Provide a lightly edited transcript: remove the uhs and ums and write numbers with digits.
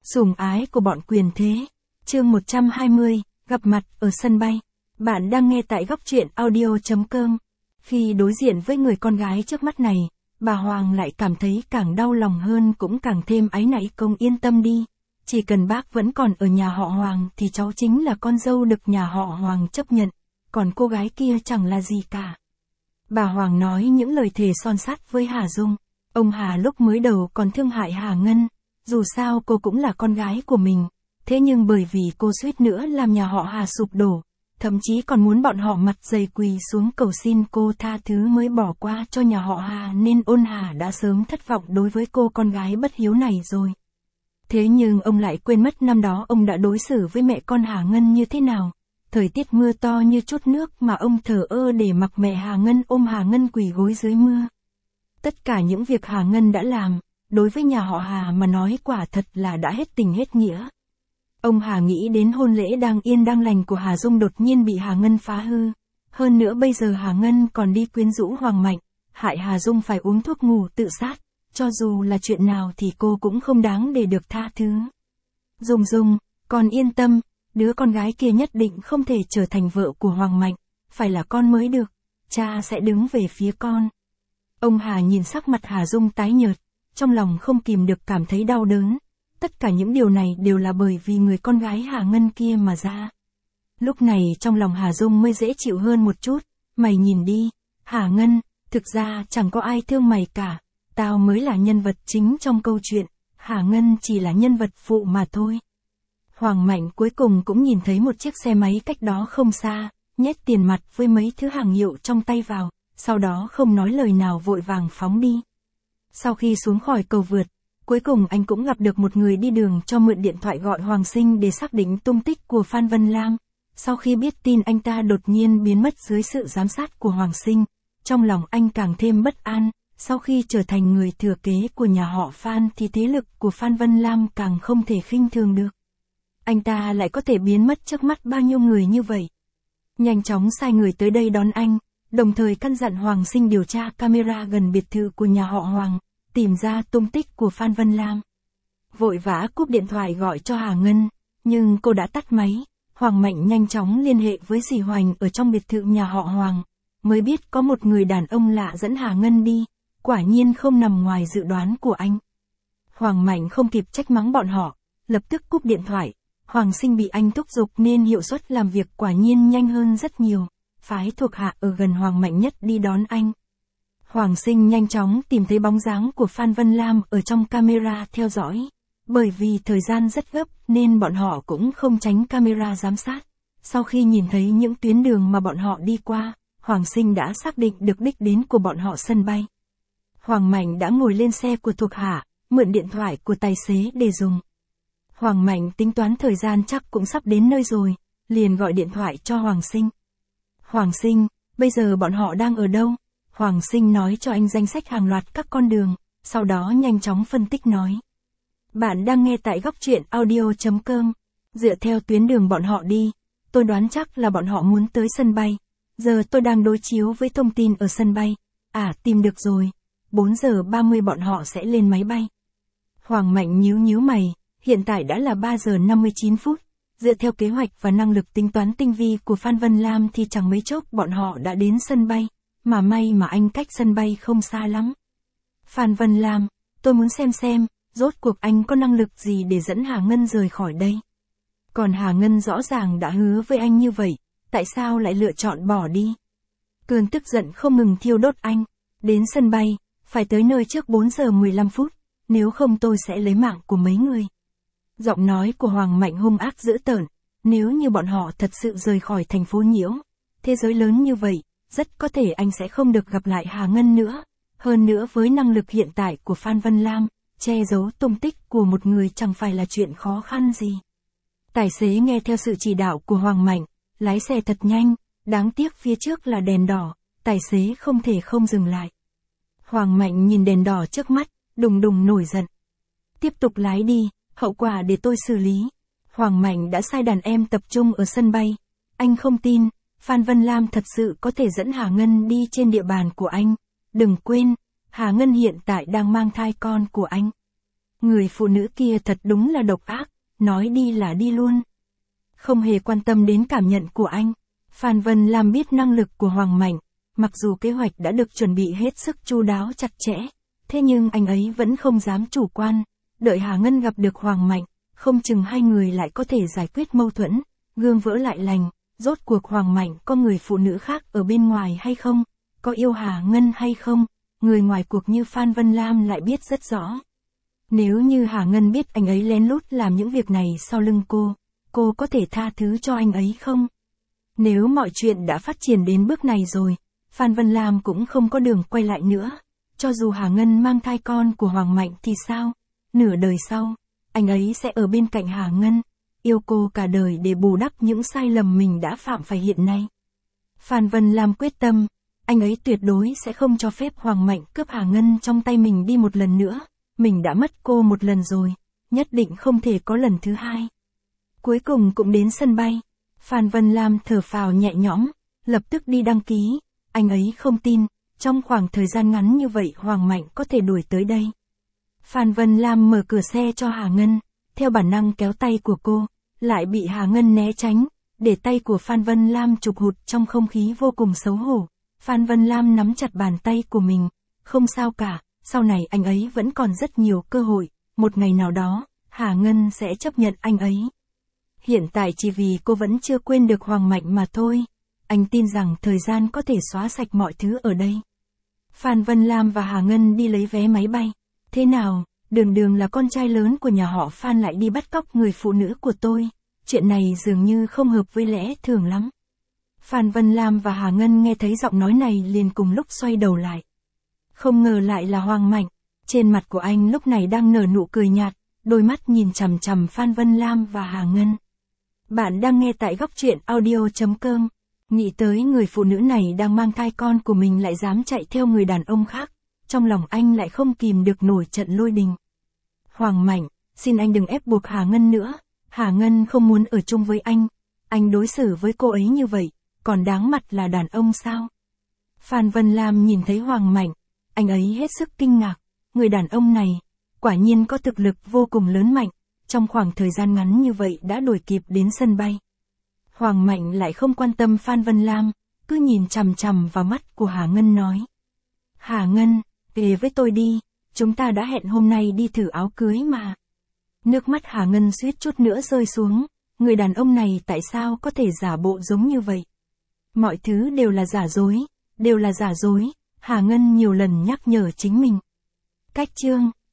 Sủng ái của bọn quyền thế. Chương 120, gặp mặt ở sân bay. Bạn đang nghe tại góc truyện audio.com. Khi đối diện với người con gái trước mắt này, bà Hoàng lại cảm thấy càng đau lòng hơn cũng càng thêm áy náy. Công yên tâm đi, chỉ cần bác vẫn còn ở nhà họ Hoàng thì cháu chính là con dâu được nhà họ Hoàng chấp nhận, còn cô gái kia chẳng là gì cả. Bà Hoàng nói những lời thề son sắt với Hà Dung. Ông Hà lúc mới đầu còn thương hại Hà Ngân, dù sao cô cũng là con gái của mình, thế nhưng bởi vì cô suýt nữa làm nhà họ Hà sụp đổ, thậm chí còn muốn bọn họ mặt dày quỳ xuống cầu xin cô tha thứ mới bỏ qua cho nhà họ Hà, nên ôn Hà đã sớm thất vọng đối với cô con gái bất hiếu này rồi. Thế nhưng ông lại quên mất năm đó ông đã đối xử với mẹ con Hà Ngân như thế nào. Thời tiết mưa to như chút nước mà ông thờ ơ để mặc mẹ Hà Ngân ôm Hà Ngân quỳ gối dưới mưa. Tất cả những việc Hà Ngân đã làm, đối với nhà họ Hà mà nói quả thật là đã hết tình hết nghĩa. Ông Hà nghĩ đến hôn lễ đang yên đang lành của Hà Dung đột nhiên bị Hà Ngân phá hư. Hơn nữa bây giờ Hà Ngân còn đi quyến rũ Hoàng Mạnh, hại Hà Dung phải uống thuốc ngủ tự sát. Cho dù là chuyện nào thì cô cũng không đáng để được tha thứ. Dung, con yên tâm, đứa con gái kia nhất định không thể trở thành vợ của Hoàng Mạnh, phải là con mới được, cha sẽ đứng về phía con. Ông Hà nhìn sắc mặt Hà Dung tái nhợt, trong lòng không kìm được cảm thấy đau đớn. Tất cả những điều này đều là bởi vì người con gái Hà Ngân kia mà ra. Lúc này trong lòng Hà Dung mới dễ chịu hơn một chút. Mày nhìn đi, Hà Ngân, thực ra chẳng có ai thương mày cả. Tao mới là nhân vật chính trong câu chuyện, Hà Ngân chỉ là nhân vật phụ mà thôi. Hoàng Mạnh cuối cùng cũng nhìn thấy một chiếc xe máy cách đó không xa, nhét tiền mặt với mấy thứ hàng hiệu trong tay vào, sau đó không nói lời nào vội vàng phóng đi. Sau khi xuống khỏi cầu vượt, cuối cùng anh cũng gặp được một người đi đường cho mượn điện thoại gọi Hoàng Sinh để xác định tung tích của Phan Vân Lam. Sau khi biết tin anh ta đột nhiên biến mất dưới sự giám sát của Hoàng Sinh, trong lòng anh càng thêm bất an. Sau khi trở thành người thừa kế của nhà họ Phan thì thế lực của Phan Vân Lam càng không thể khinh thường được. Anh ta lại có thể biến mất trước mắt bao nhiêu người như vậy. Nhanh chóng sai người tới đây đón anh, đồng thời căn dặn Hoàng Sinh điều tra camera gần biệt thự của nhà họ Hoàng, tìm ra tung tích của Phan Vân Lam. Vội vã cúp điện thoại gọi cho Hà Ngân, nhưng cô đã tắt máy. Hoàng Mạnh nhanh chóng liên hệ với dì Hoành ở trong biệt thự nhà họ Hoàng, mới biết có một người đàn ông lạ dẫn Hà Ngân đi. Quả nhiên không nằm ngoài dự đoán của anh. Hoàng Mạnh không kịp trách mắng bọn họ, lập tức cúp điện thoại. Hoàng Sinh bị anh thúc giục nên hiệu suất làm việc quả nhiên nhanh hơn rất nhiều, phái thuộc hạ ở gần Hoàng Mạnh nhất đi đón anh. Hoàng Sinh nhanh chóng tìm thấy bóng dáng của Phan Vân Lam ở trong camera theo dõi. Bởi vì thời gian rất gấp nên bọn họ cũng không tránh camera giám sát. Sau khi nhìn thấy những tuyến đường mà bọn họ đi qua, Hoàng Sinh đã xác định được đích đến của bọn họ sân bay. Hoàng Mạnh đã ngồi lên xe của thuộc hạ, mượn điện thoại của tài xế để dùng. Hoàng Mạnh tính toán thời gian chắc cũng sắp đến nơi rồi, liền gọi điện thoại cho Hoàng Sinh. Hoàng Sinh, bây giờ bọn họ đang ở đâu? Hoàng Sinh nói cho anh danh sách hàng loạt các con đường, sau đó nhanh chóng phân tích nói. Bạn đang nghe tại góc truyện audio.com. Dựa theo tuyến đường bọn họ đi, tôi đoán chắc là bọn họ muốn tới sân bay. Giờ tôi đang đối chiếu với thông tin ở sân bay. Tìm được rồi. 4 giờ 30 bọn họ sẽ lên máy bay. Hoàng Mạnh nhíu mày, hiện tại đã là 3 giờ 59 phút. Dựa theo kế hoạch và năng lực tính toán tinh vi của Phan Vân Lam thì chẳng mấy chốc bọn họ đã đến sân bay. Mà may mà anh cách sân bay không xa lắm. Phan Vân Lam, tôi muốn xem, rốt cuộc anh có năng lực gì để dẫn Hà Ngân rời khỏi đây. Còn Hà Ngân rõ ràng đã hứa với anh như vậy, tại sao lại lựa chọn bỏ đi? Cơn tức giận không ngừng thiêu đốt anh. Đến sân bay, phải tới nơi trước 4 giờ 15 phút, nếu không tôi sẽ lấy mạng của mấy người. Giọng nói của Hoàng Mạnh hung ác dữ tợn, nếu như bọn họ thật sự rời khỏi thành phố Nhiễu, thế giới lớn như vậy, rất có thể anh sẽ không được gặp lại Hà Ngân nữa. Hơn nữa với năng lực hiện tại của Phan Vân Lam, che giấu tung tích của một người chẳng phải là chuyện khó khăn gì. Tài xế nghe theo sự chỉ đạo của Hoàng Mạnh, lái xe thật nhanh, đáng tiếc phía trước là đèn đỏ, tài xế không thể không dừng lại. Hoàng Mạnh nhìn đèn đỏ trước mắt, đùng nổi giận. Tiếp tục lái đi, hậu quả để tôi xử lý. Hoàng Mạnh đã sai đàn em tập trung ở sân bay. Anh không tin, Phan Vân Lam thật sự có thể dẫn Hà Ngân đi trên địa bàn của anh. Đừng quên, Hà Ngân hiện tại đang mang thai con của anh. Người phụ nữ kia thật đúng là độc ác, nói đi là đi luôn. Không hề quan tâm đến cảm nhận của anh. Phan Vân Lam biết năng lực của Hoàng Mạnh, mặc dù kế hoạch đã được chuẩn bị hết sức chu đáo chặt chẽ, thế nhưng anh ấy vẫn không dám chủ quan, đợi Hà Ngân gặp được Hoàng Mạnh, không chừng hai người lại có thể giải quyết mâu thuẫn, gương vỡ lại lành, rốt cuộc Hoàng Mạnh có người phụ nữ khác ở bên ngoài hay không, có yêu Hà Ngân hay không, người ngoài cuộc như Phan Vân Lam lại biết rất rõ. Nếu như Hà Ngân biết anh ấy lén lút làm những việc này sau lưng cô có thể tha thứ cho anh ấy không? Nếu mọi chuyện đã phát triển đến bước này rồi, Phan Vân Lam cũng không có đường quay lại nữa. Cho dù Hà Ngân mang thai con của Hoàng Mạnh thì sao? Nửa đời sau, anh ấy sẽ ở bên cạnh Hà Ngân, yêu cô cả đời để bù đắp những sai lầm mình đã phạm phải hiện nay. Phan Vân Lam quyết tâm, anh ấy tuyệt đối sẽ không cho phép Hoàng Mạnh cướp Hà Ngân trong tay mình đi một lần nữa. Mình đã mất cô một lần rồi, nhất định không thể có lần thứ hai. Cuối cùng cũng đến sân bay. Phan Vân Lam thở phào nhẹ nhõm, lập tức đi đăng ký. Anh ấy không tin, trong khoảng thời gian ngắn như vậy Hoàng Mạnh có thể đuổi tới đây. Phan Vân Lam mở cửa xe cho Hà Ngân, theo bản năng kéo tay của cô, lại bị Hà Ngân né tránh, để tay của Phan Vân Lam chụp hụt trong không khí vô cùng xấu hổ. Phan Vân Lam nắm chặt bàn tay của mình, không sao cả, sau này anh ấy vẫn còn rất nhiều cơ hội, một ngày nào đó, Hà Ngân sẽ chấp nhận anh ấy. Hiện tại chỉ vì cô vẫn chưa quên được Hoàng Mạnh mà thôi. Anh tin rằng thời gian có thể xóa sạch mọi thứ ở đây. Phan Vân Lam và Hà Ngân đi lấy vé máy bay. Thế nào, Đường Đường là con trai lớn của nhà họ Phan lại đi bắt cóc người phụ nữ của tôi. Chuyện này dường như không hợp với lẽ thường lắm. Phan Vân Lam và Hà Ngân nghe thấy giọng nói này liền cùng lúc xoay đầu lại. Không ngờ lại là Hoàng Mạnh. Trên mặt của anh lúc này đang nở nụ cười nhạt, đôi mắt nhìn chằm chằm Phan Vân Lam và Hà Ngân. Bạn đang nghe tại góc truyện audio.com. Nghĩ tới người phụ nữ này đang mang thai con của mình lại dám chạy theo người đàn ông khác, trong lòng anh lại không kìm được nổi trận lôi đình. Hoàng Mạnh, xin anh đừng ép buộc Hà Ngân nữa, Hà Ngân không muốn ở chung với anh đối xử với cô ấy như vậy, còn đáng mặt là đàn ông sao? Phan Vân Lam nhìn thấy Hoàng Mạnh, anh ấy hết sức kinh ngạc, người đàn ông này, quả nhiên có thực lực vô cùng lớn mạnh, trong khoảng thời gian ngắn như vậy đã đuổi kịp đến sân bay. Hoàng Mạnh lại không quan tâm Phan Vân Lam, cứ nhìn chằm chằm vào mắt của Hà Ngân nói. Hà Ngân, về với tôi đi, chúng ta đã hẹn hôm nay đi thử áo cưới mà. Nước mắt Hà Ngân suýt chút nữa rơi xuống, người đàn ông này tại sao có thể giả bộ giống như vậy? Mọi thứ đều là giả dối, Hà Ngân nhiều lần nhắc nhở chính mình. Cách chương